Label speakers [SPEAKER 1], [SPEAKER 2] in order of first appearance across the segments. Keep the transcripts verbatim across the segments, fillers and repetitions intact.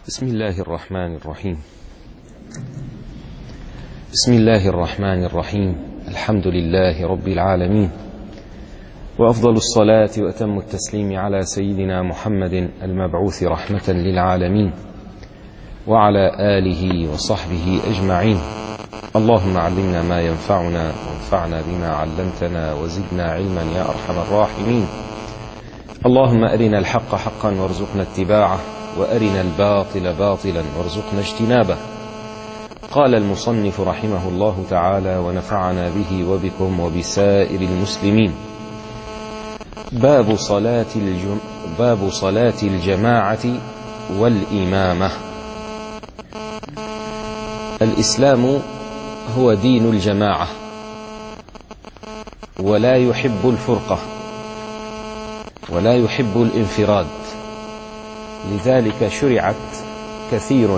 [SPEAKER 1] بسم الله الرحمن الرحيم بسم الله الرحمن الرحيم الحمد لله رب العالمين، وأفضل الصلاة وأتم التسليم على سيدنا محمد المبعوث رحمة للعالمين وعلى آله وصحبه أجمعين. اللهم علمنا ما ينفعنا وانفعنا بما علمتنا وزدنا علما يا أرحم الراحمين. اللهم أرنا الحق حقا وارزقنا اتباعه، وأرنا الباطل باطلا وارزقنا اجتنابه. قال المصنف رحمه الله تعالى ونفعنا به وبكم وبسائر المسلمين: باب صلاة, الجم... باب صلاة الجماعة والإمامة. الإسلام هو دين الجماعة، ولا يحب الفرقة ولا يحب الانفراد، لذلك شرعت كثير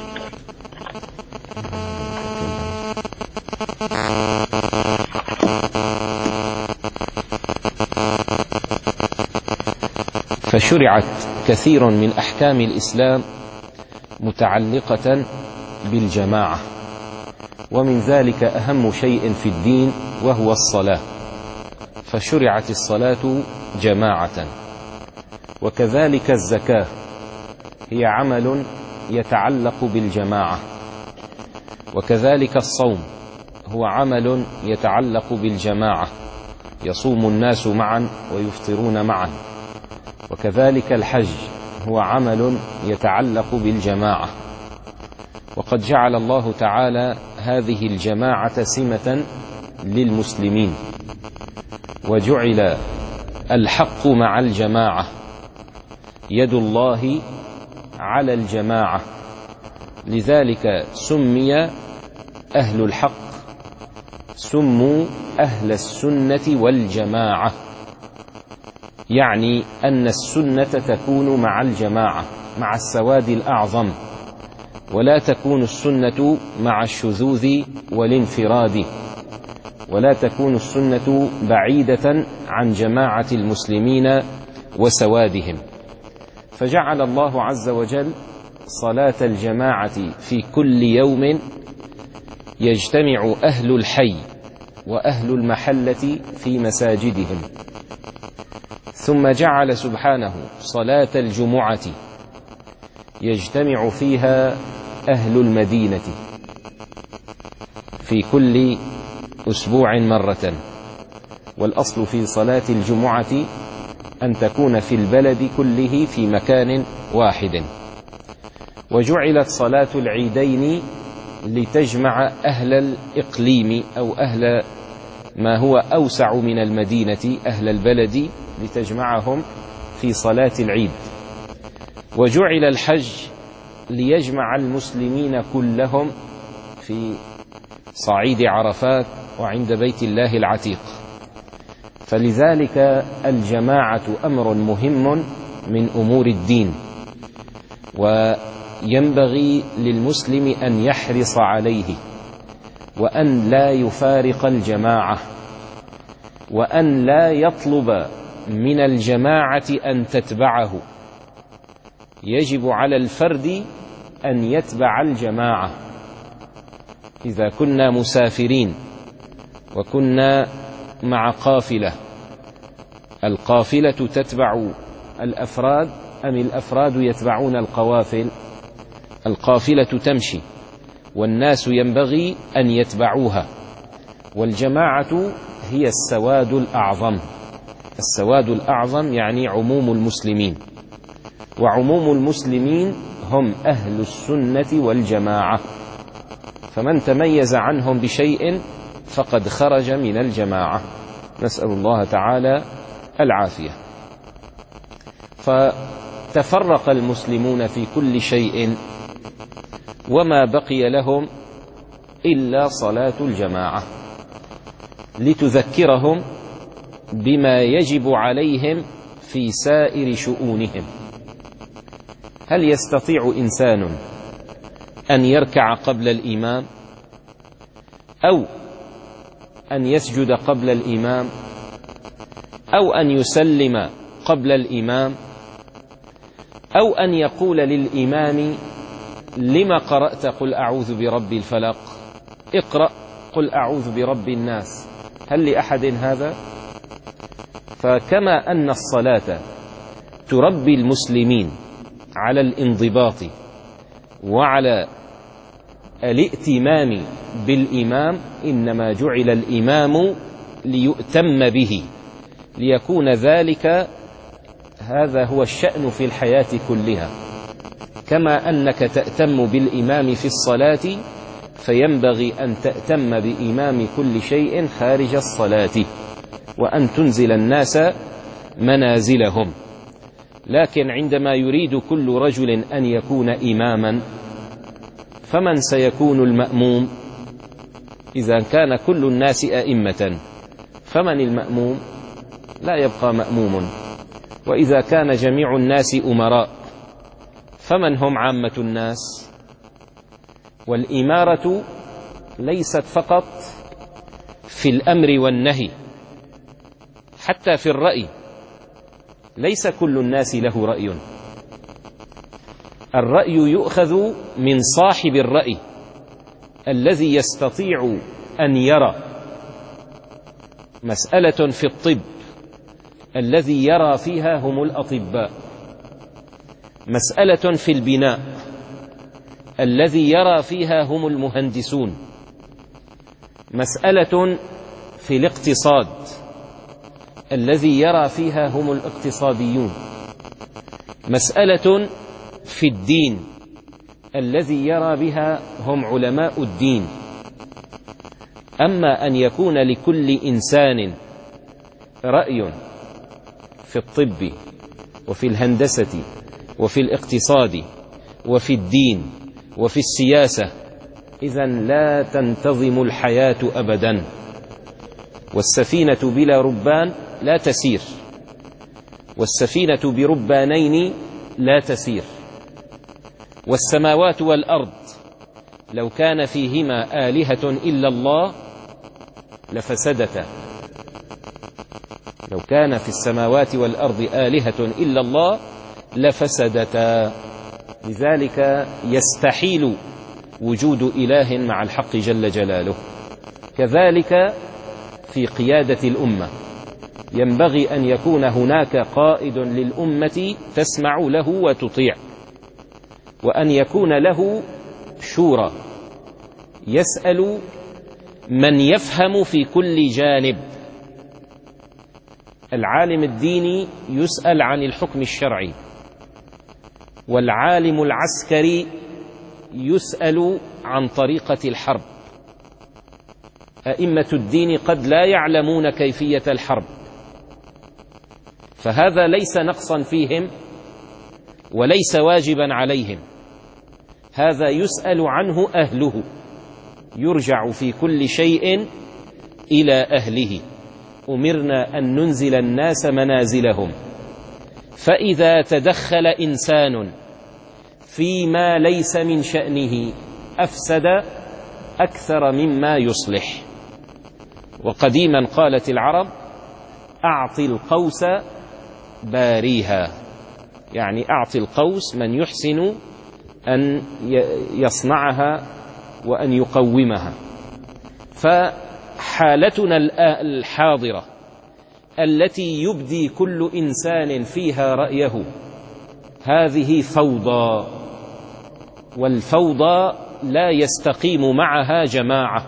[SPEAKER 1] فشرعت كثير من أحكام الإسلام متعلقة بالجماعة، ومن ذلك أهم شيء في الدين وهو الصلاة، فشرعت الصلاة جماعة. وكذلك الزكاة هي عمل يتعلق بالجماعة، وكذلك الصوم هو عمل يتعلق بالجماعة، يصوم الناس معا ويفطرون معا. وكذلك الحج هو عمل يتعلق بالجماعة، وقد جعل الله تعالى هذه الجماعة سمة للمسلمين، وجعل الحق مع الجماعة، يد الله على الجماعة، لذلك سمي أهل الحق سموا أهل السنة والجماعة، يعني أن السنة تكون مع الجماعة، مع السواد الأعظم، ولا تكون السنة مع الشذوذ والانفراد، ولا تكون السنة بعيدة عن جماعة المسلمين وسوادهم. فجعل الله عز وجل صلاة الجماعة في كل يوم يجتمع أهل الحي وأهل المحلة في مساجدهم، ثم جعل سبحانه صلاة الجمعة يجتمع فيها أهل المدينة في كل أسبوع مرة. والأصل في صلاة الجمعة أن تكون في البلد كله في مكان واحد. وجعلت صلاة العيدين لتجمع أهل الإقليم أو أهل ما هو أوسع من المدينة، أهل البلد، لتجمعهم في صلاة العيد. وجعل الحج ليجمع المسلمين كلهم في صعيد عرفات وعند بيت الله العتيق. فلذلك الجماعة أمر مهم من أمور الدين، وينبغي للمسلم أن يحرص عليه، وأن لا يفارق الجماعة، وأن لا يطلب من الجماعة أن تتبعه. يجب على الفرد أن يتبع الجماعة. إذا كنا مسافرين وكنا مع قافلة، القافلة تتبع الأفراد أم الأفراد يتبعون القوافل؟ القافلة تمشي، والناس ينبغي أن يتبعوها. والجماعة هي السواد الأعظم. السواد الأعظم يعني عموم المسلمين، وعموم المسلمين هم أهل السنة والجماعة، فمن تميز عنهم بشيء فقد خرج من الجماعة، نسأل الله تعالى العافية. فتفرق المسلمون في كل شيء، وما بقي لهم إلا صلاة الجماعة لتذكرهم بما يجب عليهم في سائر شؤونهم. هل يستطيع إنسان أن يركع قبل الإمام، أو أن يسجد قبل الإمام، أو أن يسلم قبل الإمام، أو أن يقول للإمام لما قرأت قل أعوذ برب الفلق؟ اقرأ قل أعوذ برب الناس. هل لأحد هذا؟ فكما أن الصلاة تربي المسلمين على الانضباط وعلى الائتمام بالإمام، إنما جعل الإمام ليؤتم به، ليكون ذلك هذا هو الشأن في الحياة كلها. كما أنك تأتم بالإمام في الصلاة، فينبغي أن تأتم بإمام كل شيء خارج الصلاة، وأن تنزل الناس منازلهم. لكن عندما يريد كل رجل أن يكون إماما، فمن سيكون المأموم؟ إذا كان كل الناس أئمة فمن المأموم؟ لا يبقى مأموم. وإذا كان جميع الناس أمراء فمن هم عامة الناس؟ والإمارة ليست فقط في الأمر والنهي، حتى في الرأي ليس كل الناس له رأي. الرأي يؤخذ من صاحب الرأي الذي يستطيع أن يرى. مسألة في الطب الذي يرى فيها هم الأطباء، مسألة في البناء الذي يرى فيها هم المهندسون، مسألة في الاقتصاد الذي يرى فيها هم الاقتصاديون، مسألة في الدين الذي يرى بها هم علماء الدين. أما أن يكون لكل إنسان رأي في الطب وفي الهندسة وفي الاقتصاد وفي الدين وفي السياسة، إذن لا تنتظم الحياة أبدا. والسفينة بلا ربان لا تسير، والسفينة بربانين لا تسير. والسماوات والأرض لو كان فيهما آلهة إلا الله لفسدتا. لو كان في السماوات والأرض آلهة إلا الله لفسدتا. لذلك يستحيل وجود إله مع الحق جل جلاله. كذلك في قيادة الأمة ينبغي أن يكون هناك قائد للأمة تسمع له وتطيع، وأن يكون له شورى يسأل من يفهم في كل جانب. العالم الديني يسأل عن الحكم الشرعي، والعالم العسكري يسأل عن طريقة الحرب. أئمة الدين قد لا يعلمون كيفية الحرب، فهذا ليس نقصا فيهم وليس واجبا عليهم، هذا يسأل عنه أهله، يرجع في كل شيء إلى أهله. أمرنا أن ننزل الناس منازلهم، فإذا تدخل إنسان فيما ليس من شأنه أفسد أكثر مما يصلح. وقديما قالت العرب: أعط القوس باريها، يعني أعط القوس من يحسن أن يصنعها وأن يقومها. فحالتنا الحاضرة التي يبدي كل إنسان فيها رأيه هذه فوضى، والفوضى لا يستقيم معها جماعة.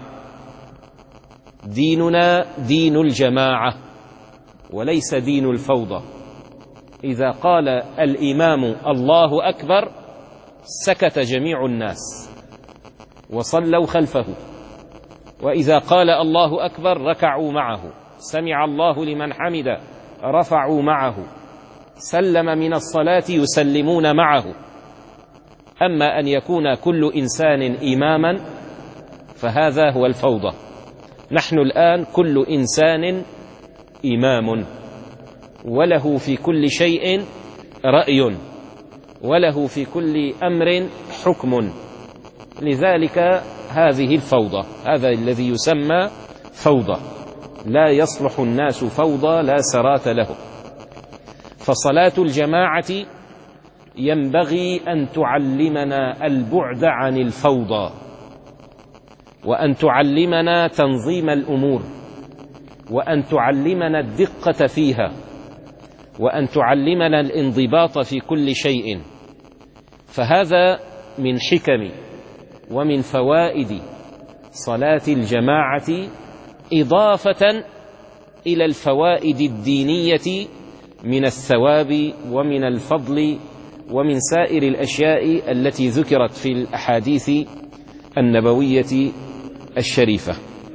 [SPEAKER 1] ديننا دين الجماعة وليس دين الفوضى. إذا قال الإمام الله أكبر سكت جميع الناس وصلوا خلفه، وإذا قال الله أكبر ركعوا معه، سمع الله لمن حمد رفعوا معه، سلم من الصلاة يسلمون معه. أما أن يكون كل إنسان إماما فهذا هو الفوضى. نحن الآن كل إنسان إمام، وله في كل شيء رأي، وله في كل أمر حكم. لذلك هذه الفوضى، هذا الذي يسمى فوضى. لا يصلح الناس فوضى لا سرات له. فصلاة الجماعة ينبغي أن تعلمنا البعد عن الفوضى، وأن تعلمنا تنظيم الأمور، وأن تعلمنا الدقة فيها، وأن تعلمنا الانضباط في كل شيء. فهذا من حكم ومن فوائد صلاة الجماعة، إضافة إلى الفوائد الدينية من الثواب ومن الفضل ومن سائر الأشياء التي ذكرت في الأحاديث النبوية الشريفة.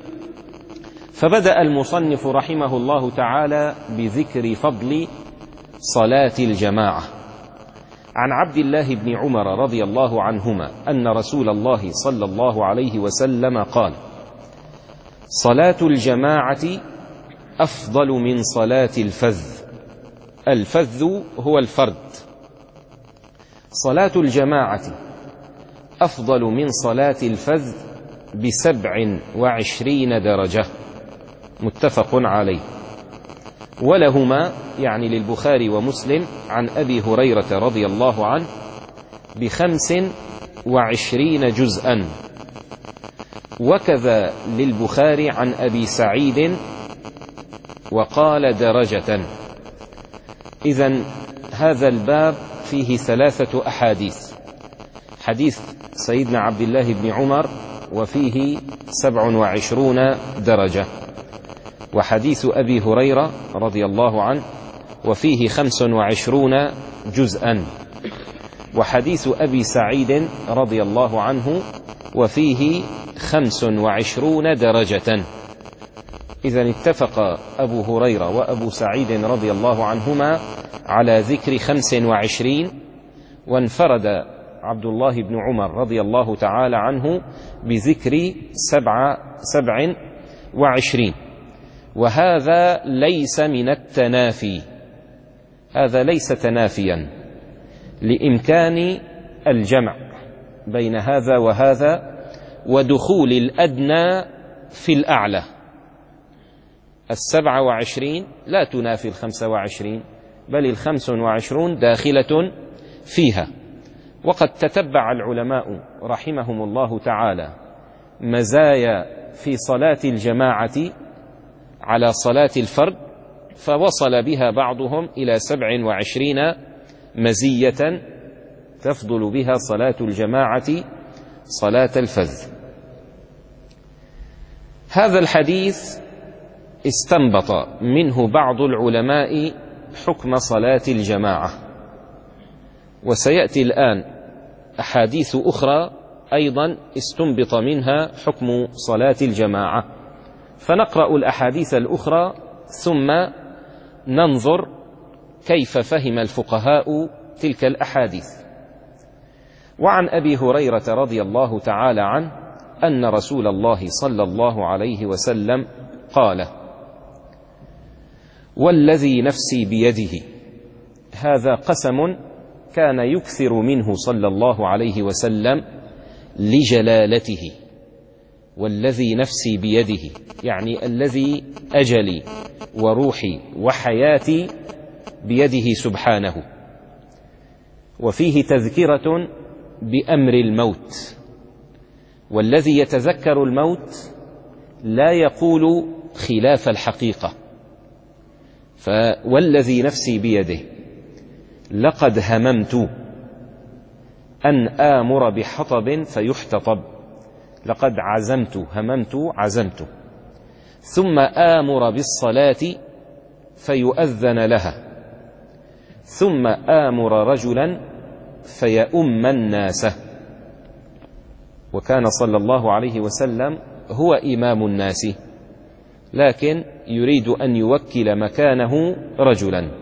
[SPEAKER 1] فبدأ المصنف رحمه الله تعالى بذكر فضل صلاة الجماعة. عن عبد الله بن عمر رضي الله عنهما أن رسول الله صلى الله عليه وسلم قال: صلاة الجماعة أفضل من صلاة الفذ. الفذ هو الفرد. صلاة الجماعة أفضل من صلاة الفذ بسبع وعشرين درجة، متفق عليه. ولهما يعني للبخاري ومسلم عن أبي هريرة رضي الله عنه بخمس وعشرين جزءا، وكذا للبخاري عن أبي سعيد وقال درجة. إذن هذا الباب فيه ثلاثة أحاديث: حديث سيدنا عبد الله بن عمر وفيه سبع وعشرون درجة، وحديث أبي هريرة رضي الله عنه وفيه خمس وعشرون جزءا، وحديث أبي سعيد رضي الله عنه وفيه خمس وعشرون درجة. إذن اتفق أبو هريرة وأبو سعيد رضي الله عنهما على ذكر خمس وعشرين، وانفرد عبد الله بن عمر رضي الله تعالى عنه بذكر سبع, سبع وعشرين. وهذا ليس من التنافي، هذا ليس تنافيا، لإمكان الجمع بين هذا وهذا ودخول الأدنى في الأعلى. السبع وعشرين لا تنافي الخمس وعشرين، بل الخمس وعشرون داخلة فيها. وقد تتبع العلماء رحمهم الله تعالى مزايا في صلاة الجماعة على صلاة الفرد، فوصل بها بعضهم إلى سبع وعشرين مزية تفضل بها صلاة الجماعة صلاة الفذ. هذا الحديث استنبط منه بعض العلماء حكم صلاة الجماعة، وسيأتي الآن أحاديث أخرى أيضا استنبط منها حكم صلاة الجماعة، فنقرأ الأحاديث الأخرى ثم ننظر كيف فهم الفقهاء تلك الأحاديث. وعن أبي هريرة رضي الله تعالى عنه أن رسول الله صلى الله عليه وسلم قال: والذي نفسي بيده. هذا قسم كان يكثر منه صلى الله عليه وسلم لجلالته. والذي نفسي بيده يعني الذي أجلي وروحي وحياتي بيده سبحانه. وفيه تذكرة بأمر الموت، والذي يتذكر الموت لا يقول خلاف الحقيقة. فوالذي نفسي بيده لقد هممت أن آمر بحطب فيحتطب، لقد عزمت هممت عزمت، ثم آمر بالصلاة فيؤذن لها، ثم آمر رجلا فيؤم الناس. وكان صلى الله عليه وسلم هو إمام الناس، لكن يريد أن يوكل مكانه رجلا.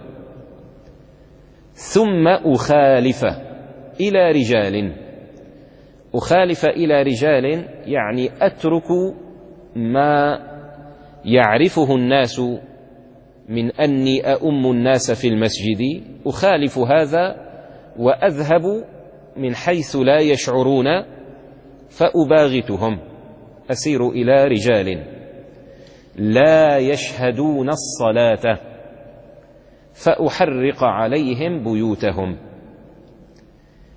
[SPEAKER 1] ثم أخالف إلى رجال. أخالف إلى رجال يعني أترك ما يعرفه الناس من أني أؤم الناس في المسجد، أخالف هذا وأذهب من حيث لا يشعرون فأباغتهم، أسير إلى رجال لا يشهدون الصلاة فأحرق عليهم بيوتهم.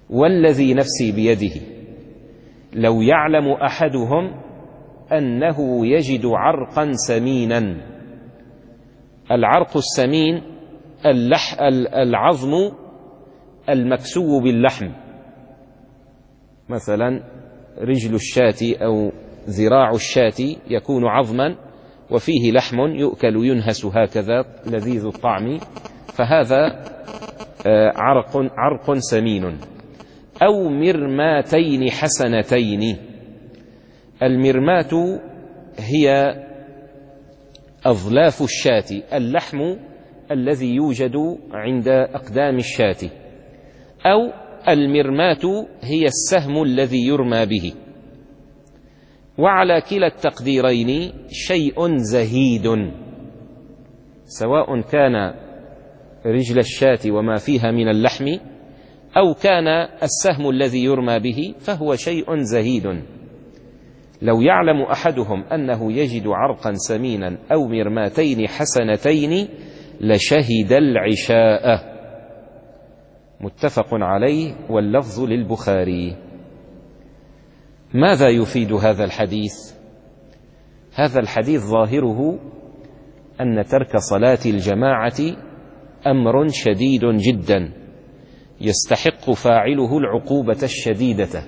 [SPEAKER 1] والذي نفسي بيده لو يعلم أحدهم أنه يجد عرقا سمينا. العرق السمين اللح العظم المكسو باللحم، مثلا رجل الشاة أو ذراع الشاة يكون عظما وفيه لحم يؤكل ينهس هكذا لذيذ الطعم، فهذا عرق, عرق سمين. أو مرماتين حسنتين. المرمات هي أظلاف الشاة، اللحم الذي يوجد عند أقدام الشاة، أو المرمات هي السهم الذي يرمى به. وعلى كلا التقديرين شيء زهيد، سواء كان رجل الشاة وما فيها من اللحم أو كان السهم الذي يرمى به، فهو شيء زهيد. لو يعلم أحدهم أنه يجد عرقا سمينا أو مرماتين حسنتين لشهد العشاء. متفق عليه واللفظ للبخاري. ماذا يفيد هذا الحديث؟ هذا الحديث ظاهره أن ترك صلاة الجماعة أمر شديد جدا يستحق فاعله العقوبة الشديدة،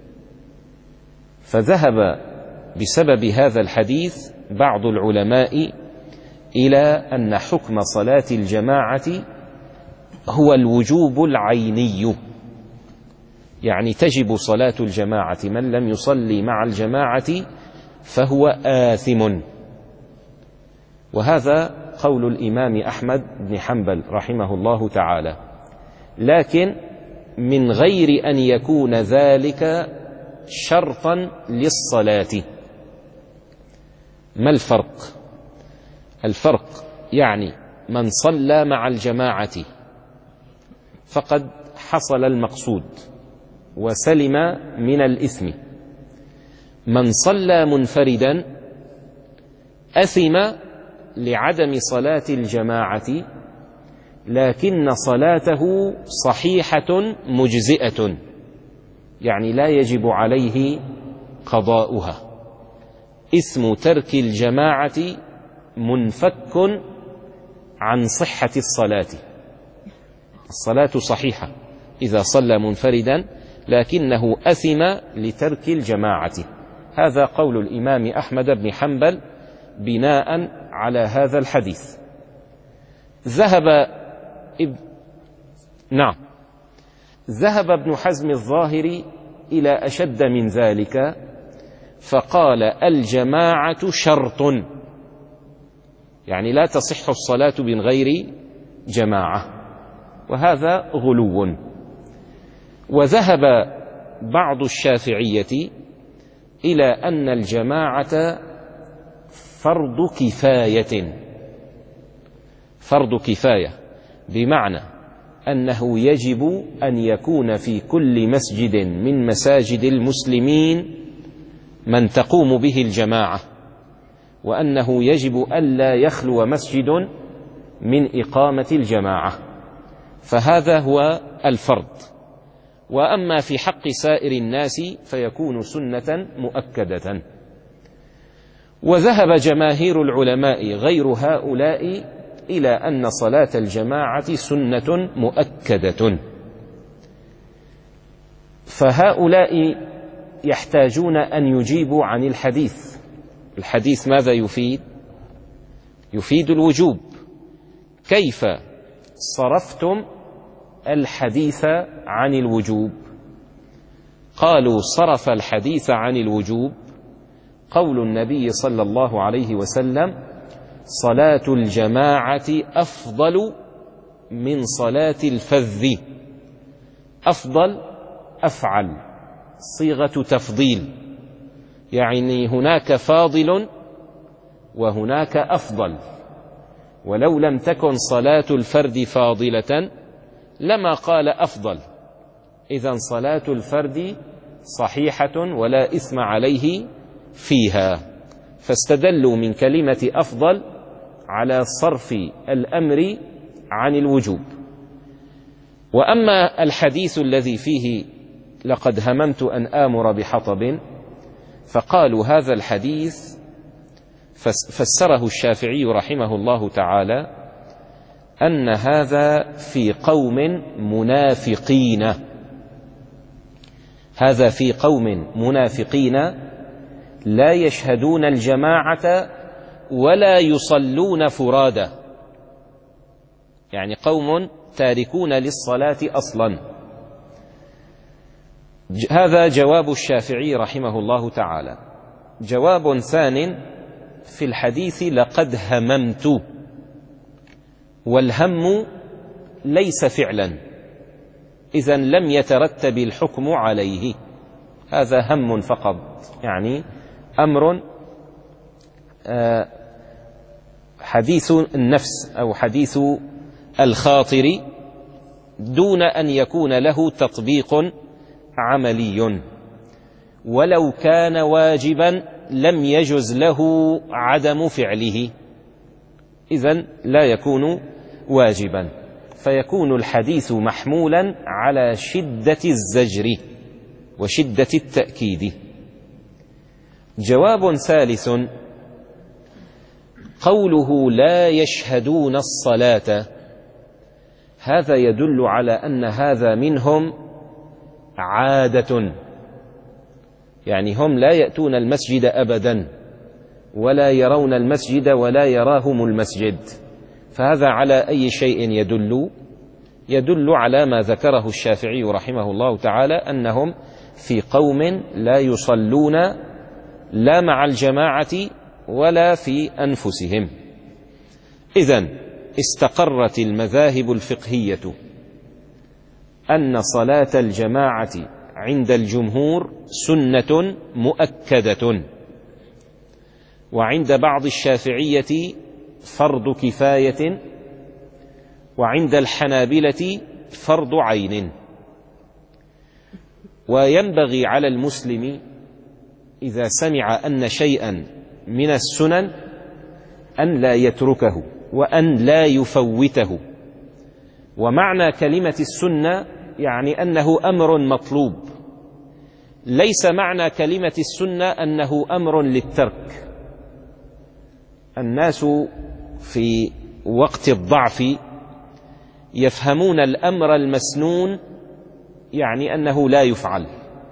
[SPEAKER 1] فذهب بسبب هذا الحديث بعض العلماء إلى أن حكم صلاة الجماعة هو الوجوب العيني، يعني تجب صلاة الجماعة، من لم يصلي مع الجماعة فهو آثم. وهذا قول الإمام أحمد بن حنبل رحمه الله تعالى، لكن من غير أن يكون ذلك شرطا للصلاة. ما الفرق؟ الفرق يعني من صلى مع الجماعة فقد حصل المقصود وسلم من الإثم. من صلى منفردا أثم لعدم صلاة الجماعة، لكن صلاته صحيحة مجزئة، يعني لا يجب عليه قضاؤها. إثم ترك الجماعة منفك عن صحة الصلاة. الصلاة صحيحة إذا صلى منفردا، لكنه أثم لترك الجماعة. هذا قول الإمام أحمد بن حنبل بناء على هذا الحديث. ذهب اب... نعم ذهب ابن حزم الظاهري إلى أشد من ذلك، فقال الجماعة شرط، يعني لا تصح الصلاة من غير جماعة، وهذا غلو. وذهب بعض الشافعية إلى أن الجماعة فرض كفاية، فرض كفاية بمعنى أنه يجب أن يكون في كل مسجد من مساجد المسلمين من تقوم به الجماعة، وأنه يجب ألا يخلو مسجد من إقامة الجماعة، فهذا هو الفرض. وأما في حق سائر الناس فيكون سنة مؤكدة. وذهب جماهير العلماء غير هؤلاء إلى أن صلاة الجماعة سنة مؤكدة، فهؤلاء يحتاجون أن يجيبوا عن الحديث. الحديث ماذا يفيد؟ يفيد الوجوب. كيف صرفتم الحديث عن الوجوب؟ قالوا صرف الحديث عن الوجوب قول النبي صلى الله عليه وسلم: صلاة الجماعة أفضل من صلاة الفذ. أفضل أفعل، صيغة تفضيل، يعني هناك فاضل وهناك أفضل. ولو لم تكن صلاة الفرد فاضلة لما قال أفضل، إذن صلاة الفرد صحيحة ولا إثم عليه فيها. فاستدلوا من كلمة أفضل على صرف الأمر عن الوجوب. وأما الحديث الذي فيه لقد هممت أن آمر بحطب، فقالوا هذا الحديث فسره الشافعي رحمه الله تعالى أن هذا في قوم منافقين، هذا في قوم منافقين لا يشهدون الجماعة ولا يصلون فرادى، يعني قوم تاركون للصلاة أصلا. هذا جواب الشافعي رحمه الله تعالى. جواب ثان في الحديث لقد هممت، والهم ليس فعلا، إذن لم يترتب الحكم عليه، هذا هم فقط، يعني أمر حديث النفس أو حديث الخاطر دون أن يكون له تطبيق عملي، ولو كان واجبا لم يجز له عدم فعله، إذن لا يكون واجبا، فيكون الحديث محمولا على شدة الزجر وشدة التأكيد. جواب ثالث قوله لا يشهدون الصلاة، هذا يدل على أن هذا منهم عادة، يعني هم لا يأتون المسجد أبدا ولا يرون المسجد ولا يراهم المسجد، فهذا على أي شيء يدل؟ يدل على ما ذكره الشافعي رحمه الله تعالى أنهم في قوم لا يصلون لا مع الجماعة ولا في أنفسهم. إذن استقرت المذاهب الفقهية أن صلاة الجماعة عند الجمهور سنة مؤكدة، وعند بعض الشافعية فرض كفاية، وعند الحنابلة فرض عين. وينبغي على المسلم إذا سمع أن شيئا من السنن أن لا يتركه وأن لا يفوته. ومعنى كلمة السنة يعني أنه أمر مطلوب، ليس معنى كلمة السنة أنه أمر للترك. الناس في وقت الضعف يفهمون الأمر المسنون يعني أنه لا يفعل،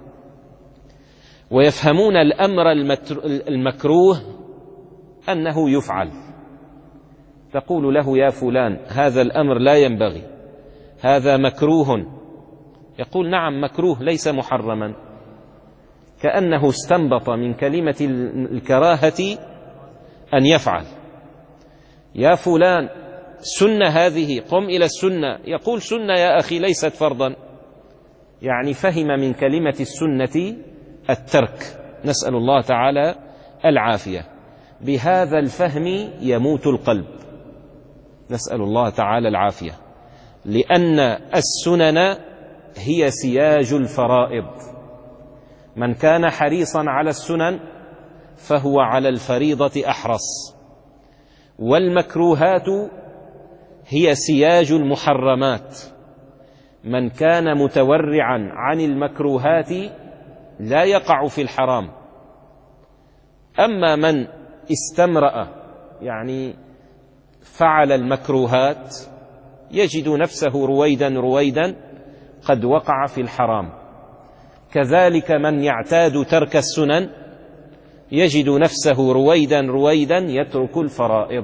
[SPEAKER 1] ويفهمون الأمر المكروه أنه يفعل. تقول له يا فلان هذا الأمر لا ينبغي، هذا مكروه، يقول نعم مكروه ليس محرما، كأنه استنبط من كلمة الكراهة أن يفعل. يا فلان سنة هذه، قم إلى السنة، يقول سنة يا أخي ليست فرضا، يعني فهم من كلمة السنة الترك، نسأل الله تعالى العافية. بهذا الفهم يموت القلب، نسأل الله تعالى العافية، لأن السنن هي سياج الفرائض، من كان حريصا على السنن فهو على الفريضة أحرص، والمكروهات هي سياج المحرمات، من كان متورعا عن المكروهات لا يقع في الحرام. أما من استمرأ يعني فعل المكروهات يجد نفسه رويدا رويدا قد وقع في الحرام. كذلك من يعتاد ترك السنن يجد نفسه رويدا رويدا يترك الفرائض.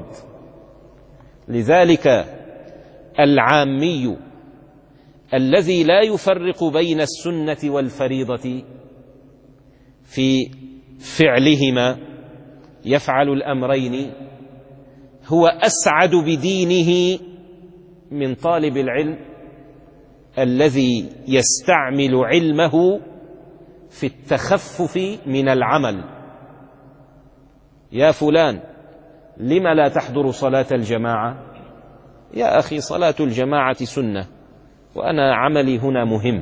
[SPEAKER 1] لذلك العامي الذي لا يفرق بين السنة والفريضة في فعلهما يفعل الأمرين هو أسعد بدينه من طالب العلم الذي يستعمل علمه في التخفف من العمل. يا فلان لم لا تحضر صلاة الجماعة؟ يا أخي صلاة الجماعة سنة، وأنا عملي هنا مهم.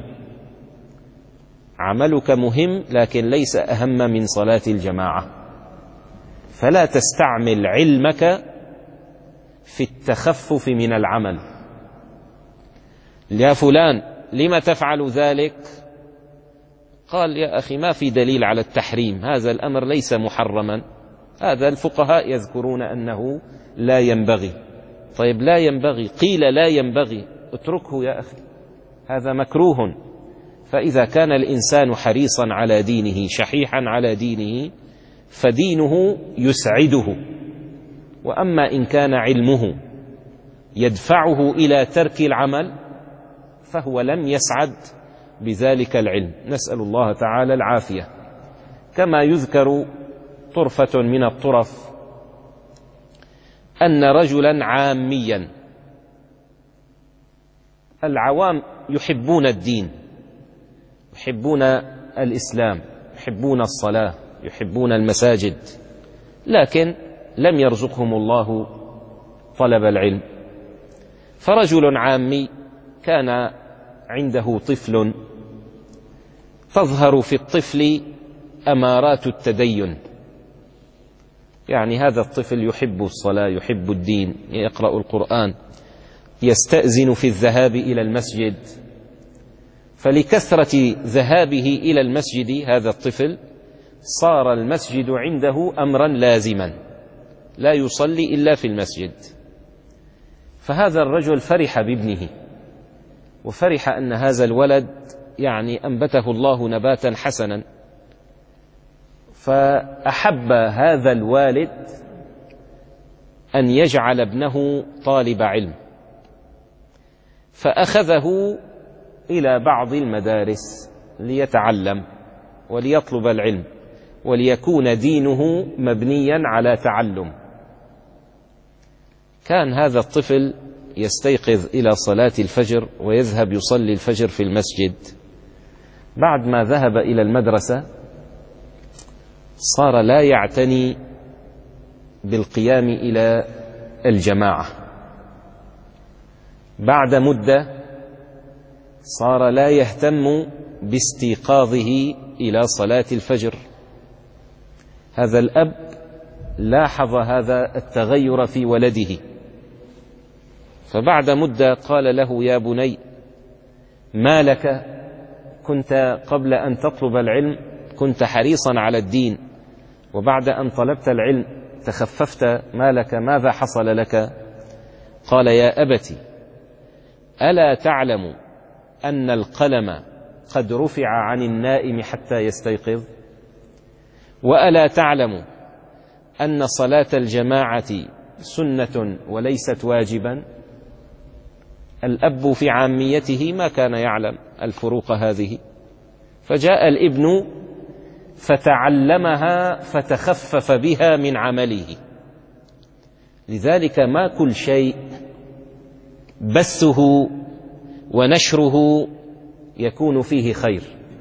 [SPEAKER 1] عملك مهم لكن ليس أهم من صلاة الجماعة، فلا تستعمل علمك في التخفف من العمل. يا فلان لم تفعل ذلك؟ قال يا أخي ما في دليل على التحريم، هذا الأمر ليس محرما، هذا الفقهاء يذكرون أنه لا ينبغي. طيب لا ينبغي، قيل لا ينبغي، اتركه يا أخي، هذا مكروه. فإذا كان الإنسان حريصا على دينه شحيحا على دينه فدينه يسعده، وأما إن كان علمه يدفعه إلى ترك العمل فهو لم يسعد بذلك العلم، نسأل الله تعالى العافية. كما يذكر طرفة من الطرف أن رجلا عاميا، العوام يحبون الدين، يحبون الإسلام، يحبون الصلاة، يحبون المساجد، لكن لم يرزقهم الله طلب العلم. فرجل عامي كان عنده طفل تظهر في الطفل أمارات التدين، يعني هذا الطفل يحب الصلاة، يحب الدين، يقرأ القرآن، يستأذن في الذهاب إلى المسجد. فلكثرة ذهابه إلى المسجد هذا الطفل صار المسجد عنده أمرا لازما، لا يصلي إلا في المسجد. فهذا الرجل فرح بابنه، وفرح أن هذا الولد يعني أنبته الله نباتا حسنا، فأحب هذا الوالد أن يجعل ابنه طالب علم، فأخذه إلى بعض المدارس ليتعلم وليطلب العلم وليكون دينه مبنيا على تعلم. كان هذا الطفل يستيقظ إلى صلاة الفجر ويذهب يصلي الفجر في المسجد. بعد ما ذهب إلى المدرسة صار لا يعتني بالقيام إلى الجماعة. بعد مدة صار لا يهتم باستيقاظه إلى صلاة الفجر. هذا الأب لاحظ هذا التغير في ولده، فبعد مدة قال له يا بني ما لك؟ كنت قبل أن تطلب العلم كنت حريصا على الدين، وبعد أن طلبت العلم تخففت، ما لك؟ ماذا حصل لك؟ قال يا أبت ألا تعلم أن القلم قد رفع عن النائم حتى يستيقظ؟ وألا تعلم أن صلاة الجماعة سنة وليست واجبا؟ الأب في عاميته ما كان يعلم الفروق هذه، فجاء الابن فتعلمها فتخفف بها من عمله. لذلك ما كل شيء بثه ونشره يكون فيه خير.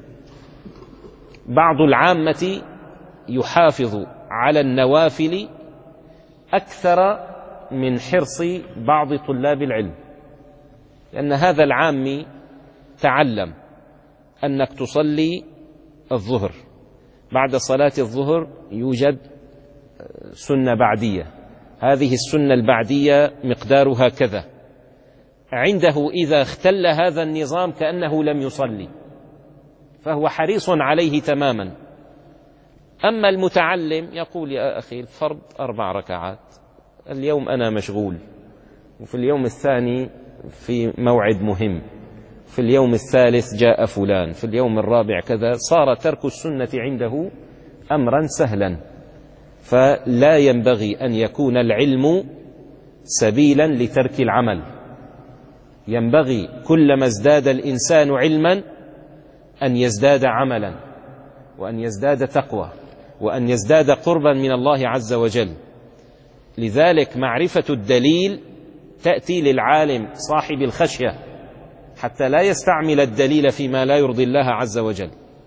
[SPEAKER 1] بعض العامة يحافظ على النوافل أكثر من حرص بعض طلاب العلم، لأن هذا العامي تعلم أنك تصلي الظهر، بعد صلاة الظهر يوجد سنة بعدية، هذه السنة البعدية مقدارها كذا، عنده إذا اختل هذا النظام كأنه لم يصلي، فهو حريص عليه تماما. أما المتعلم يقول يا أخي الفرض أربع ركعات، اليوم أنا مشغول، وفي اليوم الثاني في موعد مهم، في اليوم الثالث جاء فلان، في اليوم الرابع كذا، صار ترك السنة عنده أمرا سهلا. فلا ينبغي أن يكون العلم سبيلا لترك العمل، ينبغي كلما ازداد الإنسان علما أن يزداد عملا، وأن يزداد تقوى، وأن يزداد قربا من الله عز وجل. لذلك معرفة الدليل تأتي للعالم صاحب الخشية حتى لا يستعمل الدليل فيما لا يرضي الله عز وجل.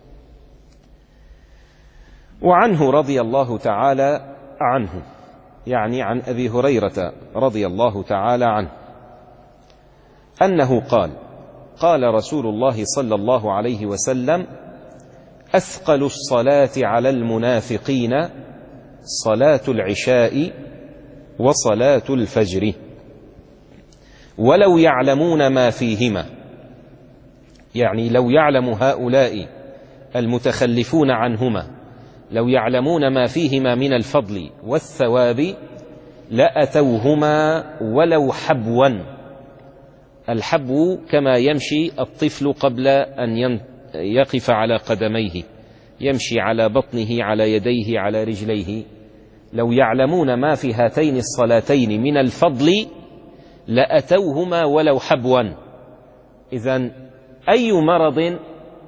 [SPEAKER 1] وعنه رضي الله تعالى عنه، يعني عن أبي هريرة رضي الله تعالى عنه، أنه قال قال رسول الله صلى الله عليه وسلم: أثقل الصلاة على المنافقين صلاة العشاء وصلاة الفجر ولو يعلمون ما فيهما يعني لو يعلم هؤلاء المتخلفون عنهما، لو يعلمون ما فيهما من الفضل والثواب لأتوهما ولو حبوا. الحبو كما يمشي الطفل قبل أن يقف على قدميه، يمشي على بطنه على يديه على رجليه. لو يعلمون ما في هاتين الصلاتين من الفضل لأتوهما ولو حبوا. إذن أي مرض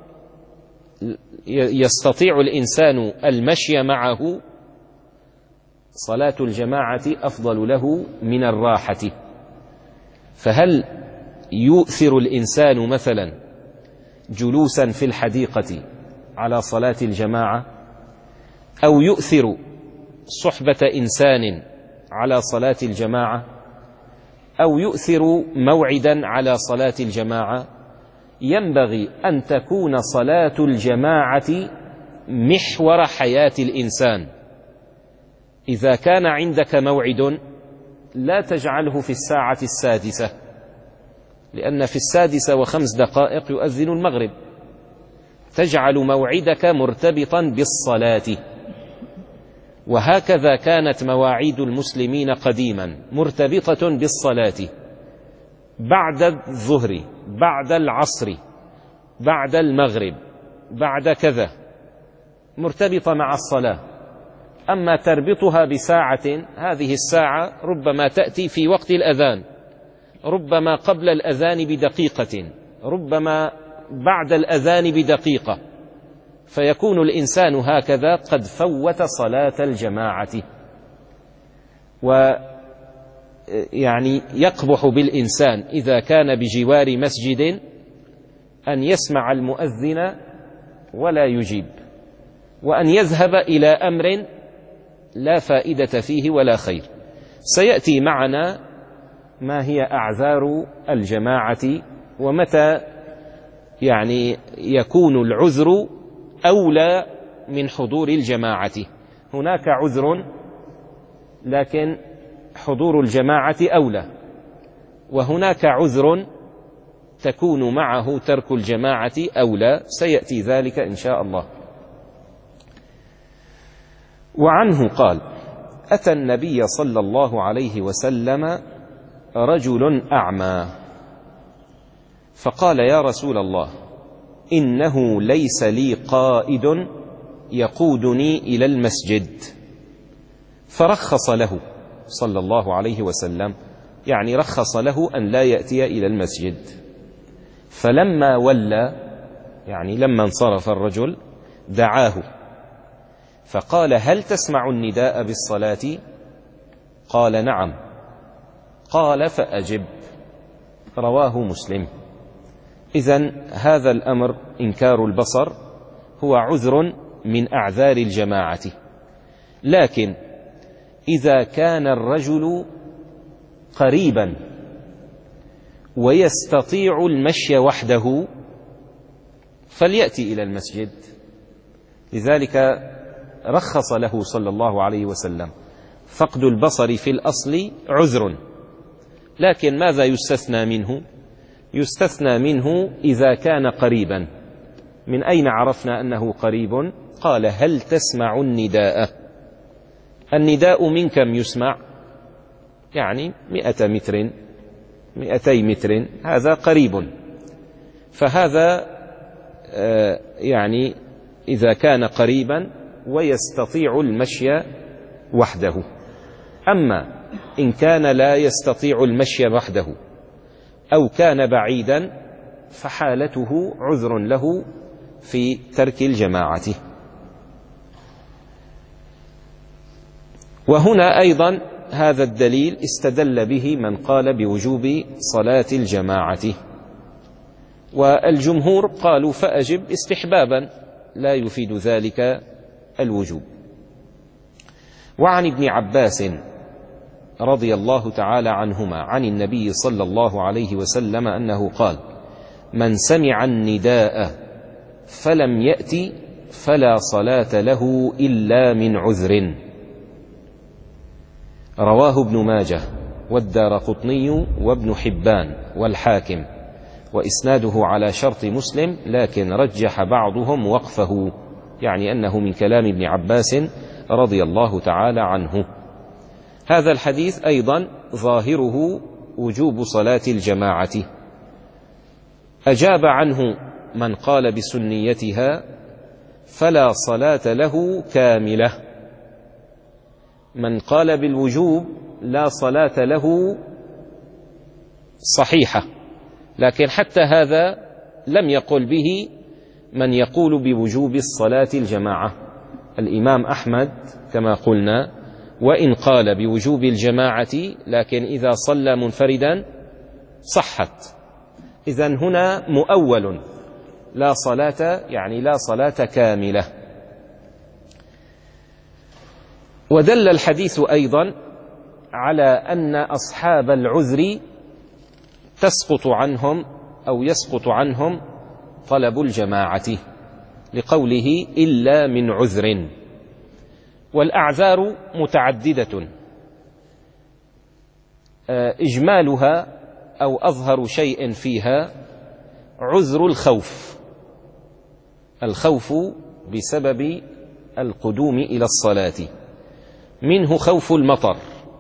[SPEAKER 1] يستطيع الإنسان المشي معه صلاة الجماعة أفضل له من الراحة. فهل يؤثر الإنسان مثلا جلوسا في الحديقة على صلاة الجماعة، أو يؤثر صحبة إنسان على صلاة الجماعة، أو يؤثر موعدا على صلاة الجماعة؟ ينبغي أن تكون صلاة الجماعة محور حياة الإنسان. إذا كان عندك موعد لا تجعله في الساعة السادسة، لأن في السادسة وخمس دقائق يؤذن المغرب. تجعل موعدك مرتبطا بالصلاة. وهكذا كانت مواعيد المسلمين قديما مرتبطة بالصلاة، بعد الظهر، بعد العصر، بعد المغرب، بعد كذا، مرتبطة مع الصلاة. أما تربطها بساعة، هذه الساعة ربما تأتي في وقت الأذان، ربما قبل الأذان بدقيقة، ربما بعد الأذان بدقيقة، فيكون الإنسان هكذا قد فوت صلاة الجماعة. ويعني يقبح بالإنسان إذا كان بجوار مسجد أن يسمع المؤذن ولا يجيب، وأن يذهب إلى أمر لا فائدة فيه ولا خير. سيأتي معنا ما هي أعذار الجماعة، ومتى يعني يكون العذر أولى من حضور الجماعة. هناك عذر لكن حضور الجماعة أولى، وهناك عذر تكون معه ترك الجماعة أولى، سيأتي ذلك إن شاء الله. وعنه قال: أتى النبي صلى الله عليه وسلم رجل أعمى فقال: يا رسول الله، إنه ليس لي قائد يقودني إلى المسجد. فرخص له صلى الله عليه وسلم، يعني رخص له أن لا يأتي إلى المسجد. فلما ولى، يعني لما انصرف الرجل، دعاه فقال: هل تسمع النداء بالصلاة؟ قال: نعم. قال: فأجب. رواه مسلم. إذن هذا الأمر إنكار البصر هو عذر من أعذار الجماعة. لكن إذا كان الرجل قريبا ويستطيع المشي وحده فليأتي إلى المسجد. لذلك رخص له صلى الله عليه وسلم. فقد البصر في الأصل عذر، لكن ماذا يستثنى منه؟ يستثنى منه إذا كان قريبا. من أين عرفنا أنه قريب؟ قال: هل تسمع النداء؟ النداء من كم يسمع؟ يعني مئة متر، مئتي متر، هذا قريب. فهذا آه يعني إذا كان قريبا ويستطيع المشي وحده. أما إن كان لا يستطيع المشي وحده أو كان بعيدا فحالته عذر له في ترك الجماعة. وهنا أيضا هذا الدليل استدل به من قال بوجوب صلاة الجماعة، والجمهور قالوا فأجب استحبابا، لا يفيد ذلك الوجوب. وعن ابن عباس رضي الله تعالى عنهما عن النبي صلى الله عليه وسلم أنه قال: من سمع النداء فلم يأت فلا صلاة له إلا من عذر. رواه ابن ماجه والدارقطني وابن حبان والحاكم، وإسناده على شرط مسلم، لكن رجح بعضهم وقفه، يعني أنه من كلام ابن عباس رضي الله تعالى عنه. هذا الحديث أيضا ظاهره وجوب صلاة الجماعة. أجاب عنه من قال بسنيتها فلا صلاة له كاملة. من قال بالوجوب لا صلاة له صحيحة، لكن حتى هذا لم يقل به من يقول بوجوب الصلاة الجماعة. الإمام أحمد كما قلنا وإن قال بوجوب الجماعة، لكن إذا صلى منفردا صحت. إذن هنا مؤول لا صلاة، يعني لا صلاة كاملة. ودل الحديث أيضا على أن أصحاب العذر تسقط عنهم أو يسقط عنهم طلب الجماعة، لقوله إلا من عذر. والأعذار متعددة، إجمالها أو أظهر شيء فيها عذر الخوف، الخوف بسبب القدوم إلى الصلاة، منه خوف المطر،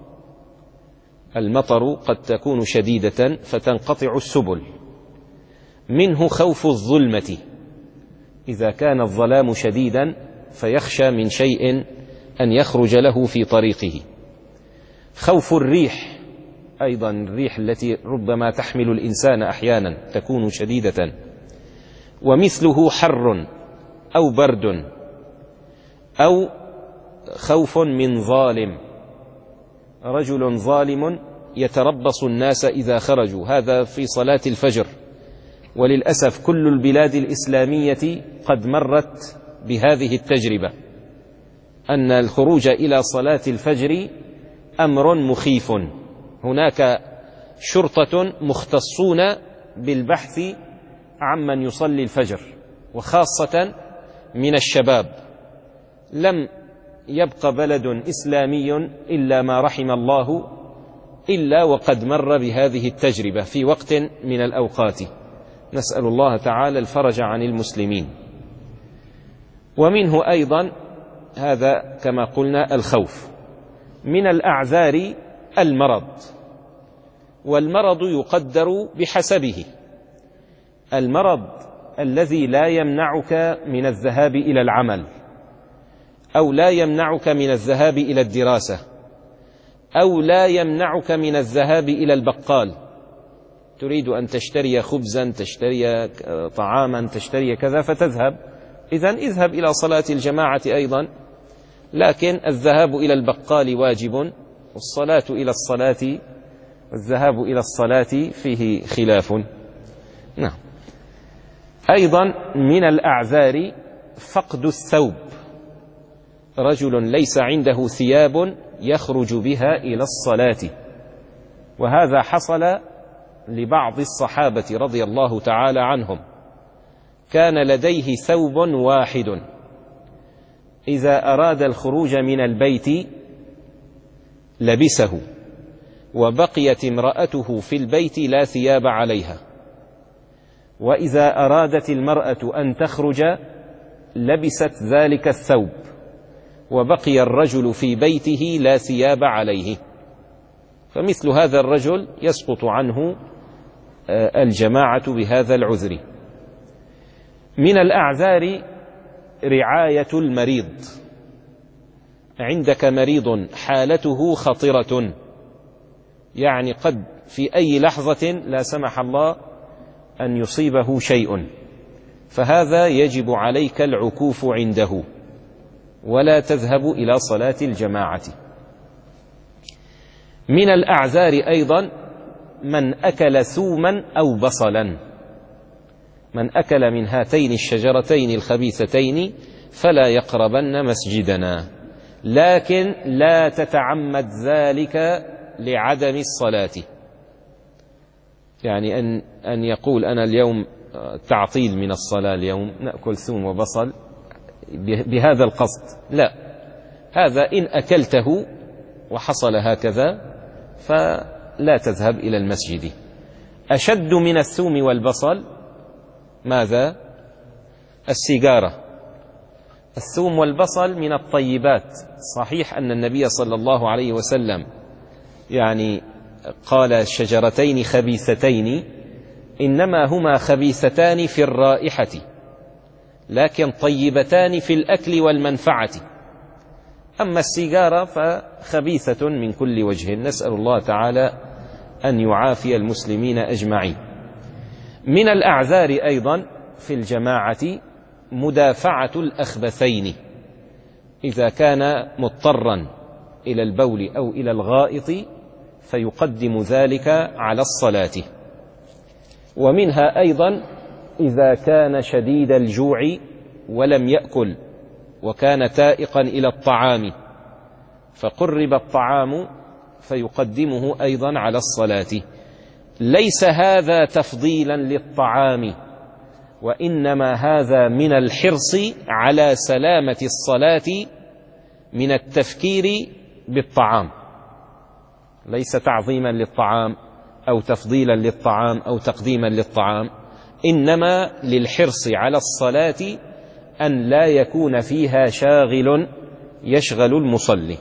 [SPEAKER 1] المطر قد تكون شديدة فتنقطع السبل، منه خوف الظلمة، إذا كان الظلام شديدا فيخشى من شيء أن يخرج له في طريقه، خوف الريح أيضا، الريح التي ربما تحمل الإنسان أحيانا تكون شديدة، ومثله حر أو برد، أو خوف من ظالم، رجل ظالم يتربص الناس إذا خرجوا، هذا في صلاة الفجر. وللأسف كل البلاد الإسلامية قد مرت بهذه التجربة، أن الخروج إلى صلاة الفجر أمر مخيف. هناك شرطة مختصون بالبحث عمن يصلي الفجر، وخاصة من الشباب. لم يبق بلد إسلامي إلا ما رحم الله إلا وقد مر بهذه التجربة في وقت من الأوقات، نسأل الله تعالى الفرج عن المسلمين. ومنه أيضا هذا كما قلنا الخوف. من الأعذار المرض، والمرض يقدر بحسبه. المرض الذي لا يمنعك من الذهاب إلى العمل، أو لا يمنعك من الذهاب إلى الدراسة، أو لا يمنعك من الذهاب إلى البقال، تريد أن تشتري خبزا، تشتري طعاما، تشتري كذا فتذهب، إذن اذهب إلى صلاة الجماعة أيضا، لكن الذهاب إلى البقال واجب، والصلاة إلى الصلاة والذهاب إلى الصلاة فيه خلاف. نعم. أيضا من الأعذار فقد الثوب، رجل ليس عنده ثياب يخرج بها إلى الصلاة، وهذا حصل لبعض الصحابة رضي الله تعالى عنهم، كان لديه ثوب واحد، إذا أراد الخروج من البيت لبسه، وبقيت امرأته في البيت لا ثياب عليها، وإذا أرادت المرأة أن تخرج لبست ذلك الثوب، وبقي الرجل في بيته لا ثياب عليه. فمثل هذا الرجل يسقط عنه الجماعة بهذا العذر. من الأعذار رعاية المريض، عندك مريض حالته خطرة، يعني قد في أي لحظة لا سمح الله أن يصيبه شيء، فهذا يجب عليك العكوف عنده ولا تذهب إلى صلاة الجماعة. من الأعذار أيضا من أكل ثوما أو بصلا، من أكل من هاتين الشجرتين الخبيثتين فلا يقربن مسجدنا، لكن لا تتعمد ذلك لعدم الصلاة، يعني أن أن يقول أنا اليوم تعطيل من الصلاة، اليوم نأكل ثوم وبصل بهذا القصد، لا، هذا إن أكلته وحصل هكذا فلا تذهب إلى المسجد. أشد من الثوم والبصل ماذا؟ السيجارة. الثوم والبصل من الطيبات. صحيح أن النبي صلى الله عليه وسلم يعني قال شجرتين خبيثتين، إنما هما خبيثتان في الرائحة لكن طيبتان في الأكل والمنفعة. أما السيجارة فخبيثة من كل وجه، نسأل الله تعالى أن يعافي المسلمين أجمعين. من الأعذار أيضا في الجماعة مدافعة الأخبثين، إذا كان مضطرا إلى البول أو إلى الغائط فيقدم ذلك على الصلاة. ومنها أيضا إذا كان شديد الجوع ولم يأكل وكان تائقا إلى الطعام فقرب الطعام فيقدمه أيضا على الصلاة. ليس هذا تفضيلا للطعام، وإنما هذا من الحرص على سلامة الصلاة من التفكير بالطعام، ليس تعظيما للطعام أو تفضيلا للطعام أو تقديما للطعام، إنما للحرص على الصلاة أن لا يكون فيها شاغل يشغل المصلي.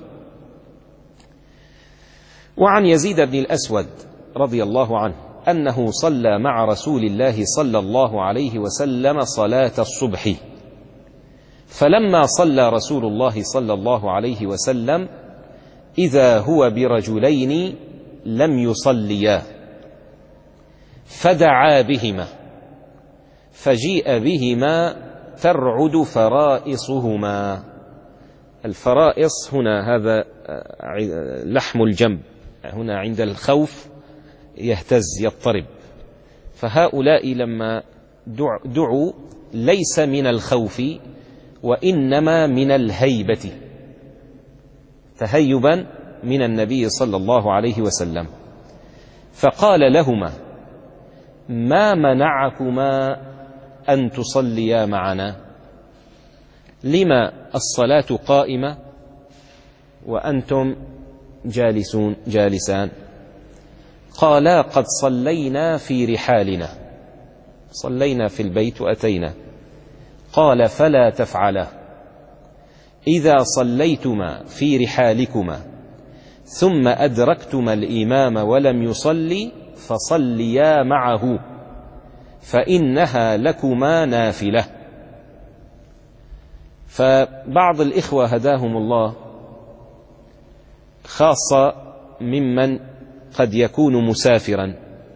[SPEAKER 1] وعن يزيد بن الأسود رضي الله عنه أنه صلى مع رسول الله صلى الله عليه وسلم صلاة الصبح، فلما صلى رسول الله صلى الله عليه وسلم إذا هو برجلين لم يصليا فدعا بهما فجيء بهما ترعد فرائصهما. الفرائص هنا هذا لحم الجنب، هنا عند الخوف يهتز يضطرب، فهؤلاء لما دعوا ليس من الخوف وإنما من الهيبة، تهيبا من النبي صلى الله عليه وسلم. فقال لهما ما منعكما أن تصليا معنا؟ لما الصلاة قائمة وأنتم جالسون جالسان؟ قالا قد صلينا في رحالنا، صلينا في البيت وأتينا. قال فلا تفعلا، إذا صليتما في رحالكما ثم أدركتما الإمام ولم يصلي فصليا معه فإنها لكما نافلة. فبعض الإخوة هداهم الله، خاصة ممن قد يكون مسافرا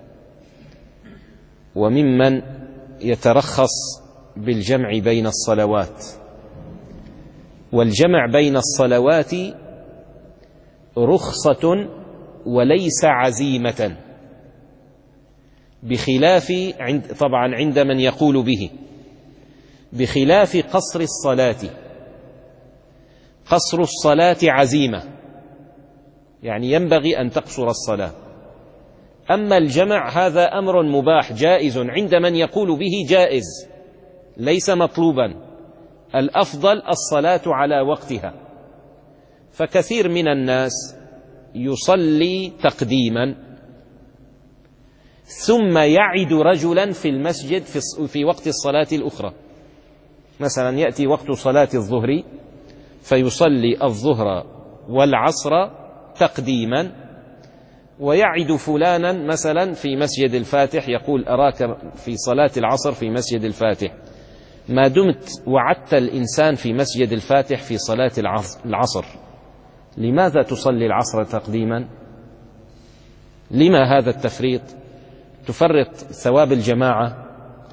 [SPEAKER 1] وممن يترخص بالجمع بين الصلوات، والجمع بين الصلوات رخصة وليس عزيمة، بخلاف عند طبعا عند من يقول به، بخلاف قصر الصلاة. قصر الصلاة عزيمة، يعني ينبغي أن تقصر الصلاة. أما الجمع هذا أمر مباح جائز، عند من يقول به جائز ليس مطلوبا، الأفضل الصلاة على وقتها. فكثير من الناس يصلي تقديما ثم يعد رجلا في المسجد في وقت الصلاة الأخرى، مثلا يأتي وقت صلاة الظهر فيصلي الظهر والعصر تقديما، ويعد فلانا مثلا في مسجد الفاتح، يقول أراك في صلاة العصر في مسجد الفاتح. ما دمت وعدت الإنسان في مسجد الفاتح في صلاة العصر، لماذا تصلي العصر تقديما؟ لما هذا التفريط؟ تفرط ثواب الجماعة،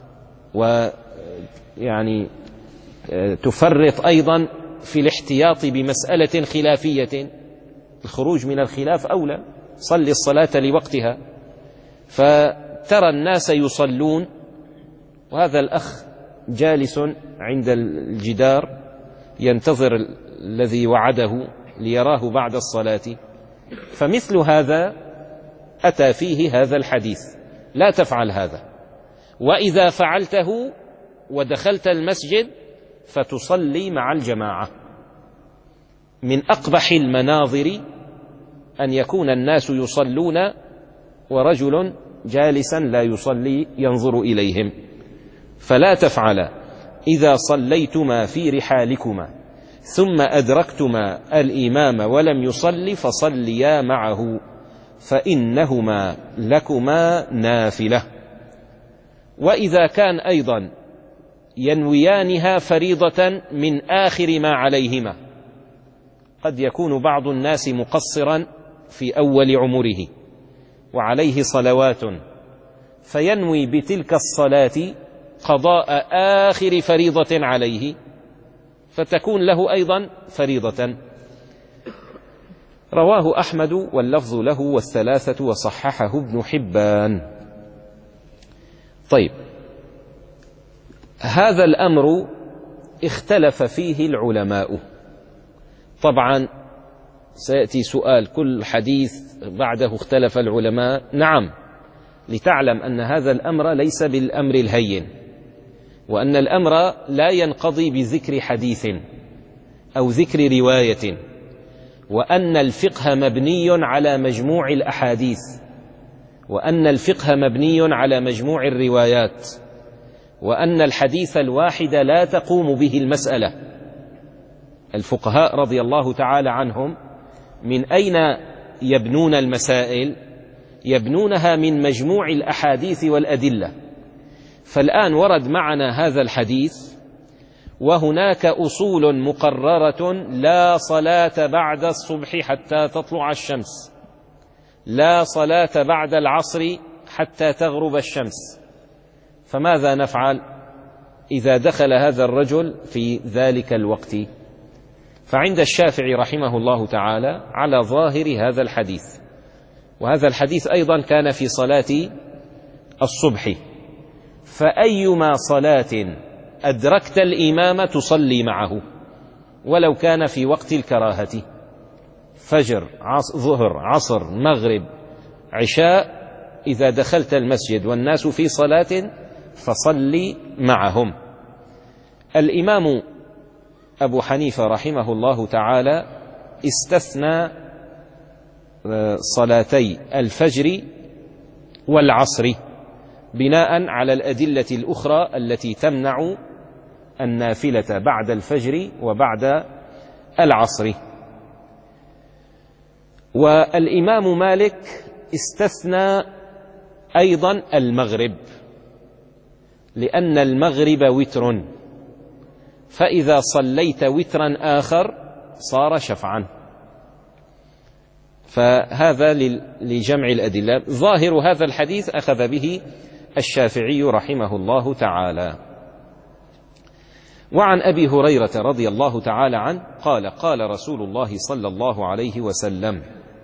[SPEAKER 1] ويعني تفرط أيضا في الاحتياط بمسألة خلافية. الخروج من الخلاف أولى، صلي الصلاة لوقتها. فترى الناس يصلون وهذا الأخ جالس عند الجدار ينتظر الذي وعده ليراه بعد الصلاة، فمثل هذا أتى فيه هذا الحديث: لا تفعل هذا، وإذا فعلته ودخلت المسجد فتصلي مع الجماعة. من أقبح المناظر أن يكون الناس يصلون ورجل جالسا لا يصلي ينظر إليهم. فلا تفعل إذا صليتما في رحالكما ثم أدركتما الإمام ولم يصلي فصليا معه فإنهما لكما نافلة. وإذا كان أيضا ينويانها فريضة من آخر ما عليهما، قد يكون بعض الناس مقصرا في أول عمره وعليه صلوات، فينوي بتلك الصلاة قضاء آخر فريضة عليه فتكون له أيضا فريضة. رواه أحمد واللفظ له والثلاثة وصححه ابن حبان. طيب، هذا الأمر اختلف فيه العلماء. طبعا سيأتي سؤال: كل حديث بعده اختلف العلماء؟ نعم، لتعلم أن هذا الأمر ليس بالأمر الهين، وأن الأمر لا ينقضي بذكر حديث أو ذكر رواية، وأن الفقه مبني على مجموع الأحاديث، وأن الفقه مبني على مجموع الروايات، وأن الحديث الواحد لا تقوم به المسألة. الفقهاء رضي الله تعالى عنهم من أين يبنون المسائل؟ يبنونها من مجموع الأحاديث والأدلة. فالآن ورد معنا هذا الحديث وهناك أصول مقررة: لا صلاة بعد الصبح حتى تطلع الشمس، لا صلاة بعد العصر حتى تغرب الشمس. فماذا نفعل إذا دخل هذا الرجل في ذلك الوقت؟ فعند الشافعي رحمه الله تعالى على ظاهر هذا الحديث، وهذا الحديث أيضا كان في صلاة الصبح، فأيما صلاة أدركت الإمام تصلي معه ولو كان في وقت الكراهة، فجر، ظهر، عصر، مغرب، عشاء، إذا دخلت المسجد والناس في صلاة فصلي معهم. الإمام أبو حنيفة رحمه الله تعالى استثنى صلاتي الفجر والعصر بناء على الأدلة الأخرى التي تمنع النافلة بعد الفجر وبعد العصر. والإمام مالك استثنى أيضا المغرب، لأن المغرب وتر، فإذا صليت وترا آخر صار شفعا. فهذا لجمع الأدلة. ظاهر هذا الحديث أخذ به الشافعي رحمه الله تعالى. وعن أبي هريرة رضي الله تعالى عنه قال: قال رسول الله صلى الله عليه وسلم: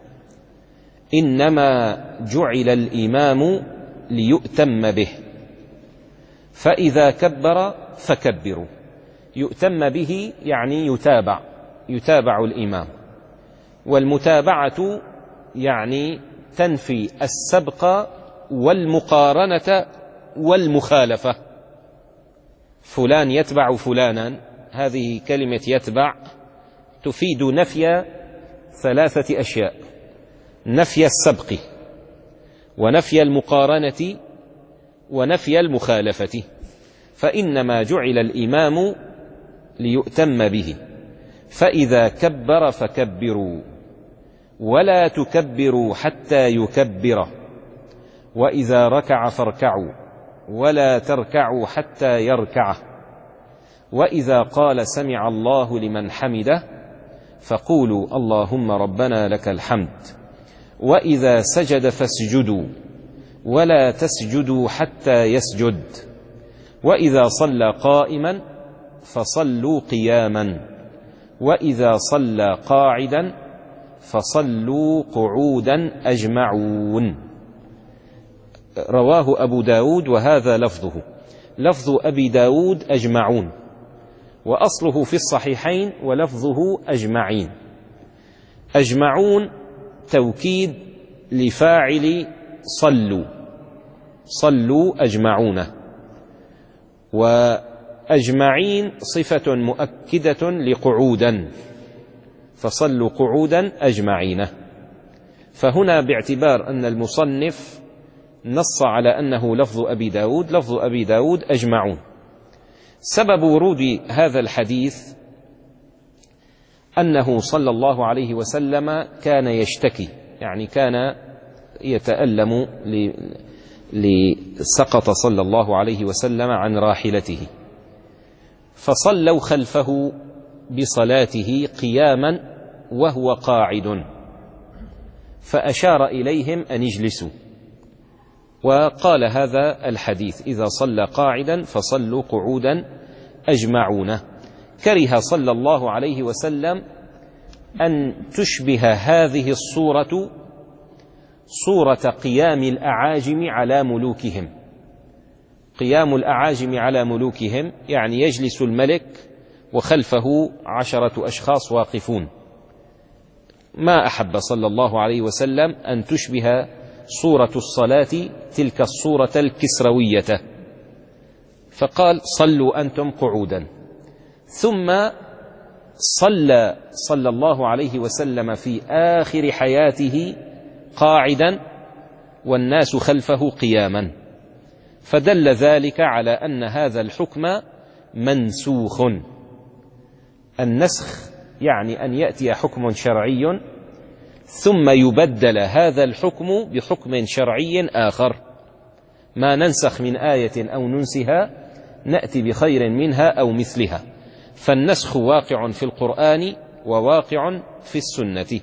[SPEAKER 1] إنما جعل الإمام ليؤتم به، فإذا كبر فكبروا. يؤتم به يعني يتابع، يتابع الإمام، والمتابعة يعني تنفي السبق والمقارنة والمخالفة. فلان يتبع فلانا، هذه كلمة يتبع تفيد نفي ثلاثة أشياء: نفي السبق، ونفي المقارنة، ونفي المخالفة. فإنما جعل الإمام ليؤتم به، فإذا كبر فكبروا، ولا تكبروا حتى يكبر، وإذا ركع فاركعوا، ولا تركعوا حتى يركعه، وإذا قال سمع الله لمن حمده فقولوا اللهم ربنا لك الحمد، وإذا سجد فاسجدوا، ولا تسجدوا حتى يسجد، وإذا صلى قائما فصلوا قياما، وإذا صلى قاعدا فصلوا قعودا أجمعون. رواه أبو داود وهذا لفظه. لفظ أبي داود أجمعون، وأصله في الصحيحين ولفظه أجمعين. أجمعون توكيد لفاعل صلوا، صلوا أجمعون، وأجمعين صفة مؤكدة لقعودا، فصلوا قعودا أجمعين. فهنا باعتبار أن المصنف نص على أنه لفظ أبي داود، لفظ أبي داود أجمعون. سبب ورود هذا الحديث أنه صلى الله عليه وسلم كان يشتكي، يعني كان يتألم لسقط صلى الله عليه وسلم عن راحلته، فصلوا خلفه بصلاته قياما وهو قاعد، فأشار إليهم أن يجلسوا، وقال هذا الحديث: إذا صلى قاعدا فصلوا قعودا أجمعون. كره صلى الله عليه وسلم أن تشبه هذه الصورة صورة قيام الأعاجم على ملوكهم. قيام الأعاجم على ملوكهم يعني يجلس الملك وخلفه عشرة أشخاص واقفون. ما أحب صلى الله عليه وسلم أن تشبه صورة الصلاة تلك الصورة الكسروية، فقال: صلوا أنتم قعودا. ثم صلى صلى الله عليه وسلم في آخر حياته قاعدا والناس خلفه قياما، فدل ذلك على أن هذا الحكم منسوخ. النسخ يعني أن يأتي حكم شرعي ثم يبدل هذا الحكم بحكم شرعي آخر. ما ننسخ من آية أو ننسها نأتي بخير منها أو مثلها، فالنسخ واقع في القرآن وواقع في السنة.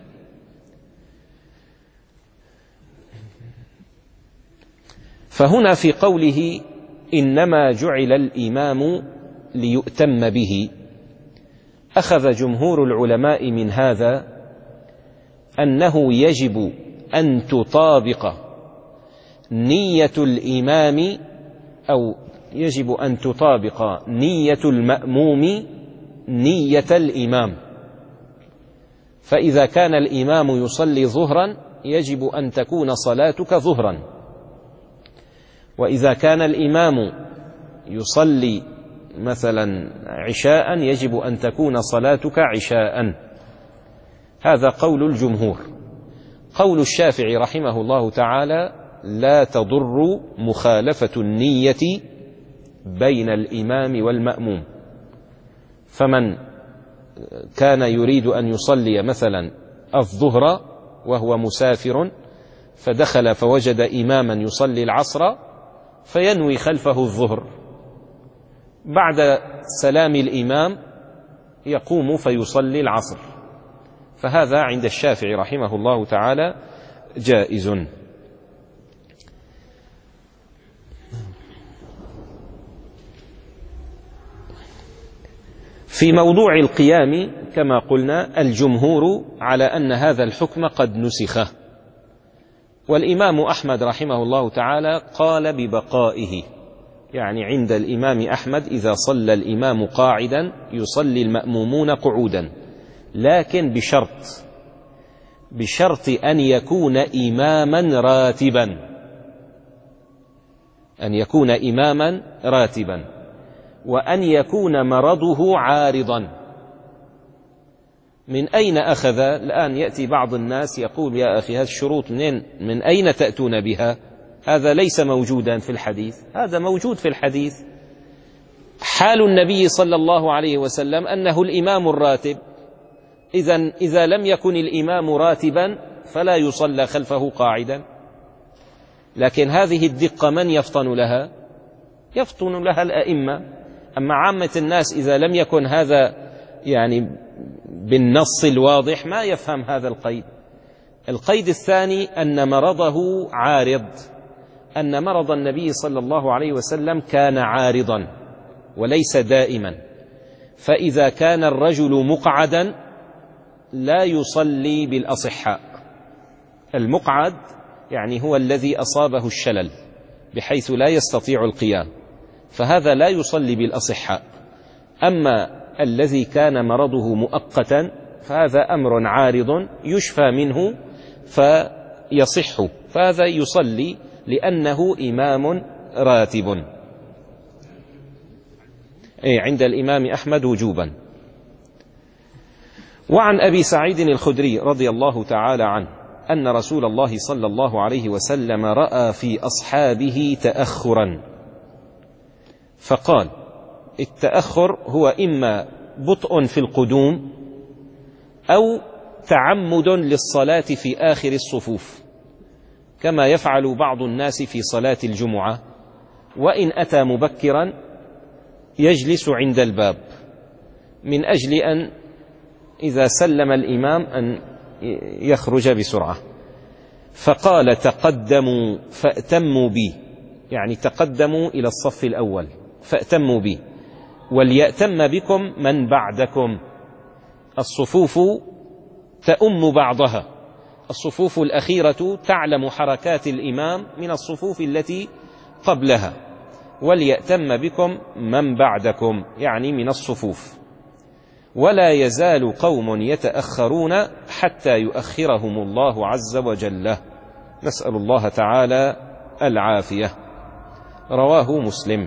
[SPEAKER 1] فهنا في قوله: إنما جعل الإمام ليؤتم به، أخذ جمهور العلماء من هذا أنه يجب أن تطابق نية الإمام أو يجب أن تطابق نية المأموم نية الإمام. فإذا كان الإمام يصلي ظهرا يجب أن تكون صلاتك ظهرا، وإذا كان الإمام يصلي مثلا عشاء يجب أن تكون صلاتك عشاء. هذا قول الجمهور. قول الشافعي رحمه الله تعالى: لا تضر مخالفة النية بين الإمام والمأموم. فمن كان يريد أن يصلي مثلا الظهر وهو مسافر فدخل فوجد إماما يصلي العصر فينوي خلفه الظهر، بعد سلام الإمام يقوم فيصلي العصر، فهذا عند الشافعي رحمه الله تعالى جائز. في موضوع القيام كما قلنا الجمهور على أن هذا الحكم قد نسخه، والإمام أحمد رحمه الله تعالى قال ببقائه، يعني عند الإمام أحمد إذا صلى الإمام قاعدا يصلي المأمومون قعودا، لكن بشرط بشرط أن يكون إماما راتبا أن يكون إماما راتبا وأن يكون مرضه عارضا. من أين أخذ؟ الآن يأتي بعض الناس يقول: يا أخي هذه الشروط منين من أين تأتون بها؟ هذا ليس موجودا في الحديث. هذا موجود في الحديث. حال النبي صلى الله عليه وسلم أنه الإمام الراتب، إذن إذا لم يكن الإمام راتبا فلا يصلى خلفه قاعدا. لكن هذه الدقة من يفطن لها؟ يفطن لها الأئمة. أما عامة الناس إذا لم يكن هذا يعني بالنص الواضح ما يفهم هذا القيد. القيد الثاني أن مرضه عارض، أن مرض النبي صلى الله عليه وسلم كان عارضا وليس دائما، فإذا كان الرجل مقعدا لا يصلي بالأصحاء. المقعد يعني هو الذي أصابه الشلل بحيث لا يستطيع القيام، فهذا لا يصلي بالأصحاء. أما الذي كان مرضه مؤقتا فهذا أمر عارض يشفى منه فيصح، فهذا يصلي لأنه إمام راتب. أي عند الإمام أحمد وجوبا. وعن أبي سعيد الخدري رضي الله تعالى عنه أن رسول الله صلى الله عليه وسلم رأى في أصحابه تأخرا، فقال: التأخر هو إما بطء في القدوم أو تعمد للصلاة في آخر الصفوف، كما يفعل بعض الناس في صلاة الجمعة، وإن أتى مبكرا يجلس عند الباب من أجل أن إذا سلم الإمام أن يخرج بسرعة. فقال: تقدموا فأتموا بي، يعني تقدموا إلى الصف الأول فأتموا بي، وليأتم بكم من بعدكم. الصفوف تؤم بعضها، الصفوف الأخيرة تعلم حركات الإمام من الصفوف التي قبلها. وليأتم بكم من بعدكم يعني من الصفوف. ولا يزال قوم يتأخرون حتى يؤخرهم الله عز وجل. نسأل الله تعالى العافية. رواه مسلم.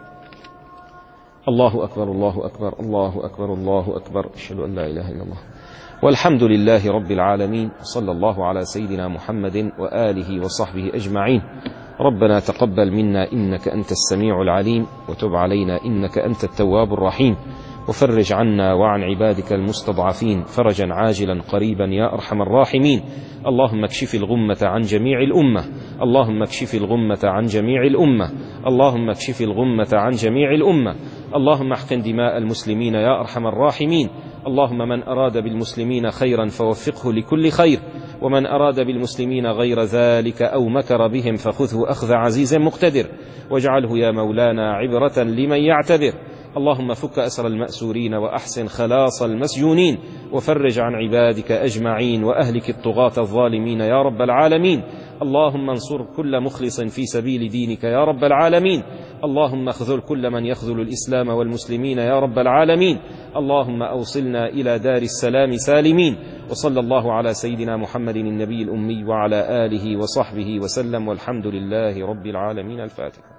[SPEAKER 1] الله أكبر الله أكبر الله أكبر الله أكبر، أشهد أن لا إله إلا الله، والحمد لله رب العالمين، صلى الله على سيدنا محمد وآله وصحبه أجمعين. ربنا تقبل منا إنك أنت السميع العليم، وتب علينا إنك أنت التواب الرحيم، وفرج عنا وعن عبادك المستضعفين فرجا عاجلا قريبا يا أرحم الراحمين. اللهم اكشف الغمة عن جميع الأمة، اللهم اكشف الغمة عن جميع الأمة، اللهم اكشف الغمة عن جميع الأمة. اللهم احقن دماء المسلمين يا أرحم الراحمين. اللهم من أراد بالمسلمين خيرا فوفقه لكل خير، ومن أراد بالمسلمين غير ذلك أو مكر بهم فخذه أخذ عزيز مقتدر، واجعله يا مولانا عبرة لمن يعتبر. اللهم فك أسر المأسورين وأحسن خلاص المسجونين، وفرج عن عبادك أجمعين وأهلك الطغاة الظالمين يا رب العالمين. اللهم انصر كل مخلص في سبيل دينك يا رب العالمين. اللهم اخذل كل من يخذل الإسلام والمسلمين يا رب العالمين. اللهم أوصلنا إلى دار السلام سالمين. وصلى الله على سيدنا محمد النبي الأمي وعلى آله وصحبه وسلم، والحمد لله رب العالمين. الفاتحة.